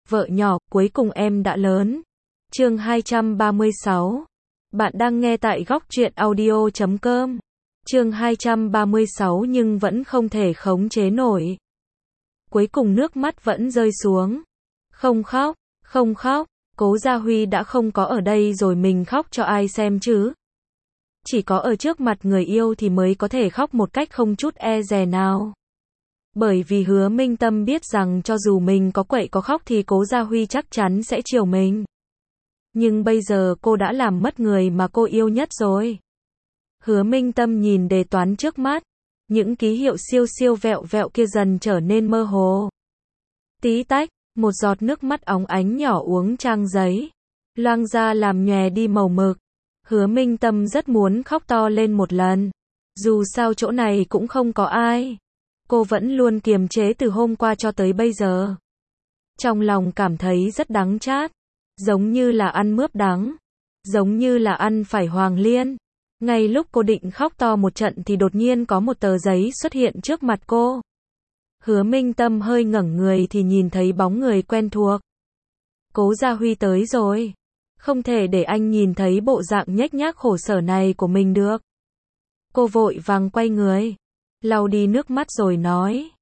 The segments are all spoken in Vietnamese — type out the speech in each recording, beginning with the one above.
Vợ nhỏ, cuối cùng em đã lớn. Chương 236. Bạn đang nghe tại góc truyện audio.com. Chương 236 nhưng vẫn không thể khống chế nổi. Cuối cùng nước mắt vẫn rơi xuống. Không khóc, không khóc, Cố Gia Huy đã không có ở đây rồi mình khóc cho ai xem chứ? Chỉ có ở trước mặt người yêu thì mới có thể khóc một cách không chút e dè nào. Bởi vì Hứa Minh Tâm biết rằng cho dù mình có quậy có khóc thì Cố Gia Huy chắc chắn sẽ chiều mình. Nhưng bây giờ cô đã làm mất người mà cô yêu nhất rồi. Hứa Minh Tâm nhìn đề toán trước mắt. Những ký hiệu siêu siêu vẹo vẹo kia dần trở nên mơ hồ. Tí tách, một giọt nước mắt óng ánh nhỏ uống trang giấy. Loang ra làm nhòe đi màu mực. Hứa Minh Tâm rất muốn khóc to lên một lần. Dù sao chỗ này cũng không có ai. Cô vẫn luôn kiềm chế từ hôm qua cho tới bây giờ. Trong lòng cảm thấy rất đắng chát. Giống như là ăn mướp đắng. Giống như là ăn phải hoàng liên. Ngay lúc cô định khóc to một trận thì đột nhiên có một tờ giấy xuất hiện trước mặt cô. Hứa Minh Tâm hơi ngẩng người thì nhìn thấy bóng người quen thuộc. Cố Gia Huy tới rồi. Không thể để anh nhìn thấy bộ dạng nhếch nhác khổ sở này của mình được. Cô vội vàng quay người. Lau đi nước mắt rồi nói.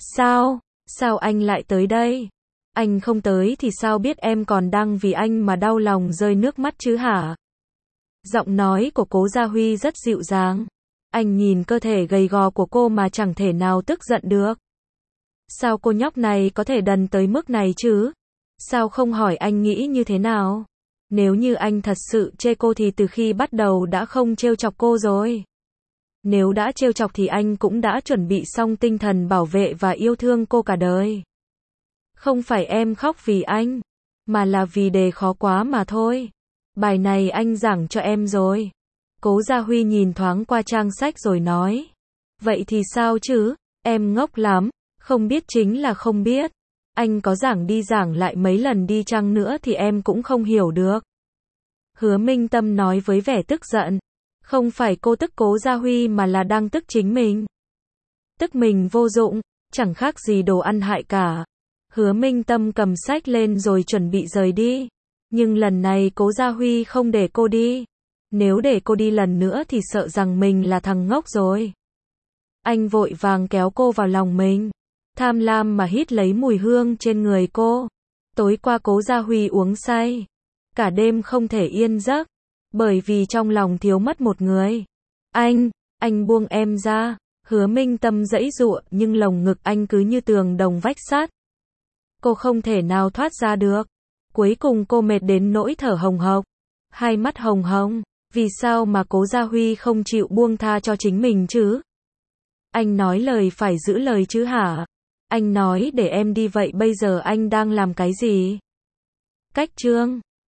Sao anh lại tới đây? Anh không tới thì sao biết em còn đang vì anh mà đau lòng rơi nước mắt chứ hả? Giọng nói của Cố Gia Huy rất dịu dàng. Anh nhìn cơ thể gầy gò của cô mà chẳng thể nào tức giận được. Sao cô nhóc này có thể đần tới mức này chứ? Sao không hỏi anh nghĩ như thế nào? Nếu như anh thật sự chê cô thì từ khi bắt đầu đã không trêu chọc cô rồi. Nếu đã trêu chọc thì anh cũng đã chuẩn bị xong tinh thần bảo vệ và yêu thương cô cả đời. Không phải em khóc vì anh, mà là vì đề khó quá mà thôi. Bài này anh giảng cho em rồi. Cố Gia Huy nhìn thoáng qua trang sách rồi nói. Vậy thì sao chứ? Em ngốc lắm. Không biết chính là không biết. Anh có giảng đi giảng lại mấy lần đi chăng nữa thì em cũng không hiểu được. Hứa Minh Tâm nói với vẻ tức giận. Không phải cô tức Cố Gia Huy mà là đang tức chính mình. Tức mình vô dụng, chẳng khác gì đồ ăn hại cả. Hứa Minh Tâm cầm sách lên rồi chuẩn bị rời đi. Nhưng lần này Cố Gia Huy không để cô đi. Nếu để cô đi lần nữa thì sợ rằng mình là thằng ngốc rồi. Anh vội vàng kéo cô vào lòng mình. Tham lam mà hít lấy mùi hương trên người cô. Tối qua Cố Gia Huy uống say. Cả đêm không thể yên giấc. Bởi vì trong lòng thiếu mất một người. Anh buông em ra. Hứa Minh Tâm giãy giụa nhưng lồng ngực anh cứ như tường đồng vách sắt. Cô không thể nào thoát ra được. Cuối cùng cô mệt đến nỗi thở hồng hộc. Hai mắt hồng hồng. Vì sao mà Cố Gia Huy không chịu buông tha cho chính mình chứ? Anh nói lời phải giữ lời chứ hả? Anh nói để em đi vậy bây giờ anh đang làm cái gì? Cách chương